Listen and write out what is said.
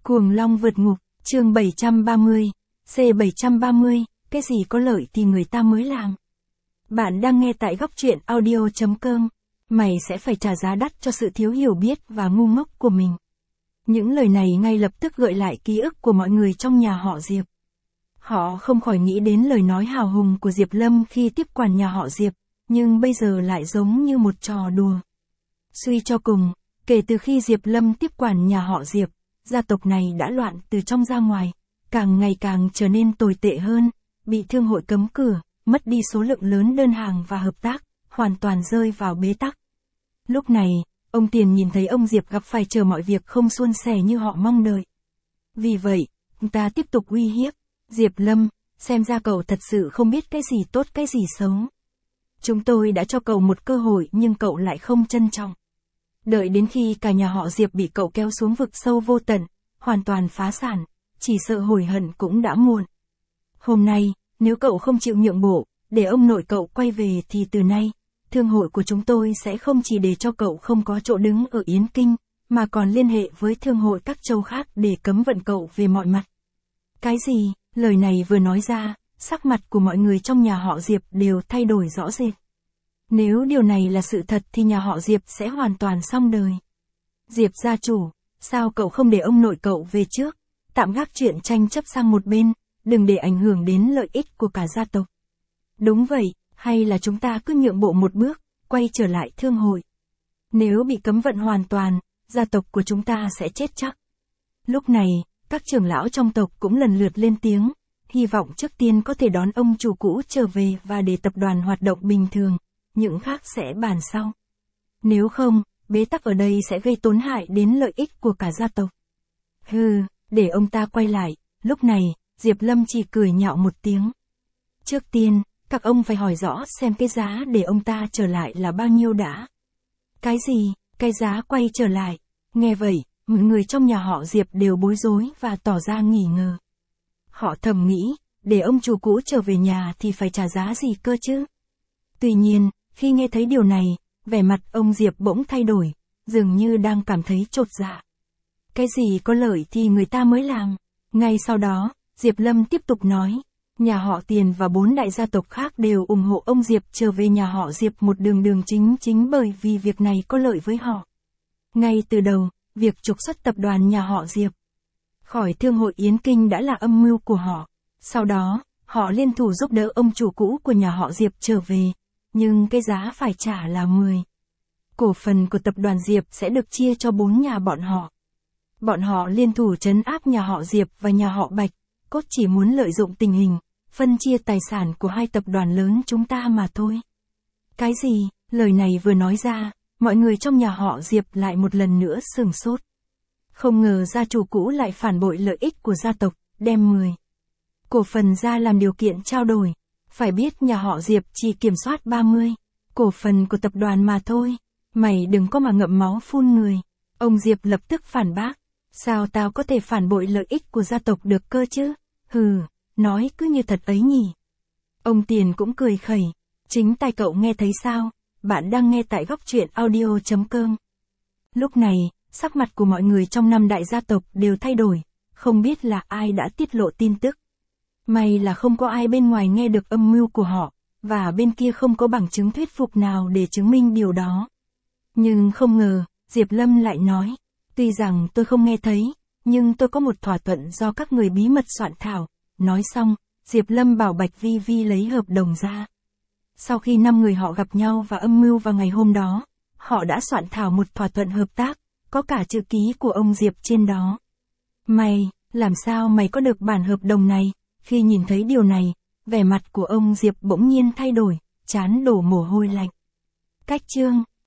Cuồng Long vượt ngục, chương 730, C730, cái gì có lợi thì người ta mới làm. Bạn đang nghe tại góc truyện audio.com. Mày sẽ phải trả giá đắt cho sự thiếu hiểu biết và ngu ngốc của mình. Những lời này ngay lập tức gợi lại ký ức của mọi người trong nhà họ Diệp. Họ không khỏi nghĩ đến lời nói hào hùng của Diệp Lâm khi tiếp quản nhà họ Diệp, nhưng bây giờ lại giống như một trò đùa. Suy cho cùng, kể từ khi Diệp Lâm tiếp quản nhà họ Diệp, gia tộc này đã loạn từ trong ra ngoài, càng ngày càng trở nên tồi tệ hơn, bị thương hội cấm cửa, mất đi số lượng lớn đơn hàng và hợp tác, hoàn toàn rơi vào bế tắc. Lúc này, ông Tiền nhìn thấy ông Diệp gặp phải chờ mọi việc không suôn sẻ như họ mong đợi. Vì vậy, ông ta tiếp tục uy hiếp, Diệp Lâm, xem ra cậu thật sự không biết cái gì tốt cái gì xấu. Chúng tôi đã cho cậu một cơ hội nhưng cậu lại không trân trọng. Đợi đến khi cả nhà họ Diệp bị cậu kéo xuống vực sâu vô tận, hoàn toàn phá sản, chỉ sợ hối hận cũng đã muộn. Hôm nay, nếu cậu không chịu nhượng bộ, để ông nội cậu quay về thì từ nay, thương hội của chúng tôi sẽ không chỉ để cho cậu không có chỗ đứng ở Yến Kinh, mà còn liên hệ với thương hội các châu khác để cấm vận cậu về mọi mặt. Cái gì? Lời này vừa nói ra, sắc mặt của mọi người trong nhà họ Diệp đều thay đổi rõ rệt. Nếu điều này là sự thật thì nhà họ Diệp sẽ hoàn toàn xong đời. Diệp gia chủ, sao cậu không để ông nội cậu về trước, tạm gác chuyện tranh chấp sang một bên, đừng để ảnh hưởng đến lợi ích của cả gia tộc. Đúng vậy, hay là chúng ta cứ nhượng bộ một bước, quay trở lại thương hội. Nếu bị cấm vận hoàn toàn, gia tộc của chúng ta sẽ chết chắc. Lúc này, các trưởng lão trong tộc cũng lần lượt lên tiếng, hy vọng trước tiên có thể đón ông chủ cũ trở về và để tập đoàn hoạt động bình thường, những khác sẽ bàn sau. Nếu không, bế tắc ở đây sẽ gây tổn hại đến lợi ích của cả gia tộc. Hừ, để ông ta quay lại, lúc này, Diệp Lâm chỉ cười nhạo một tiếng. Trước tiên, các ông phải hỏi rõ xem cái giá để ông ta trở lại là bao nhiêu đã. Cái gì, cái giá quay trở lại? Nghe vậy, mọi người trong nhà họ Diệp đều bối rối và tỏ ra nghi ngờ. Họ thầm nghĩ, để ông chủ cũ trở về nhà thì phải trả giá gì cơ chứ? Tuy nhiên, khi nghe thấy điều này, vẻ mặt ông Diệp bỗng thay đổi, dường như đang cảm thấy chột dạ. Cái gì có lợi thì người ta mới làm. Ngay sau đó, Diệp Lâm tiếp tục nói, nhà họ Tiền và 4 đại gia tộc khác đều ủng hộ ông Diệp trở về nhà họ Diệp một đường chính bởi vì việc này có lợi với họ. Ngay từ đầu, việc trục xuất tập đoàn nhà họ Diệp khỏi thương hội Yến Kinh đã là âm mưu của họ. Sau đó, họ liên thủ giúp đỡ ông chủ cũ của nhà họ Diệp trở về, nhưng cái giá phải trả là 10. Cổ phần của tập đoàn Diệp sẽ được chia cho 4 nhà bọn họ. Bọn họ liên thủ trấn áp nhà họ Diệp và nhà họ Bạch, cốt chỉ muốn lợi dụng tình hình, phân chia tài sản của hai tập đoàn lớn chúng ta mà thôi. Cái gì? Lời này vừa nói ra, mọi người trong nhà họ Diệp lại một lần nữa sửng sốt. Không ngờ gia chủ cũ lại phản bội lợi ích của gia tộc, đem 10 cổ phần ra làm điều kiện trao đổi. Phải biết nhà họ Diệp chỉ kiểm soát 30 cổ phần của tập đoàn mà thôi. Mày đừng có mà ngậm máu phun người. Ông Diệp lập tức phản bác. Sao tao có thể phản bội lợi ích của gia tộc được cơ chứ? Hừ, nói cứ như thật ấy nhỉ. Ông Tiền cũng cười khẩy. Chính tai cậu nghe thấy sao? Bạn đang nghe tại góc truyện audio.com. Lúc này, sắc mặt của mọi người trong 5 đại gia tộc đều thay đổi, không biết là ai đã tiết lộ tin tức. May là không có ai bên ngoài nghe được âm mưu của họ, và bên kia không có bằng chứng thuyết phục nào để chứng minh điều đó. Nhưng không ngờ, Diệp Lâm lại nói, tuy rằng tôi không nghe thấy, nhưng tôi có một thỏa thuận do các người bí mật soạn thảo. Nói xong, Diệp Lâm bảo Bạch Vi Vi lấy hợp đồng ra. Sau khi 5 người họ gặp nhau và âm mưu vào ngày hôm đó, họ đã soạn thảo một thỏa thuận hợp tác, có cả chữ ký của ông Diệp trên đó. Mày, làm sao mày có được bản hợp đồng này? Khi nhìn thấy điều này, vẻ mặt của ông Diệp bỗng nhiên thay đổi, trán đổ mồ hôi lạnh. Cách chương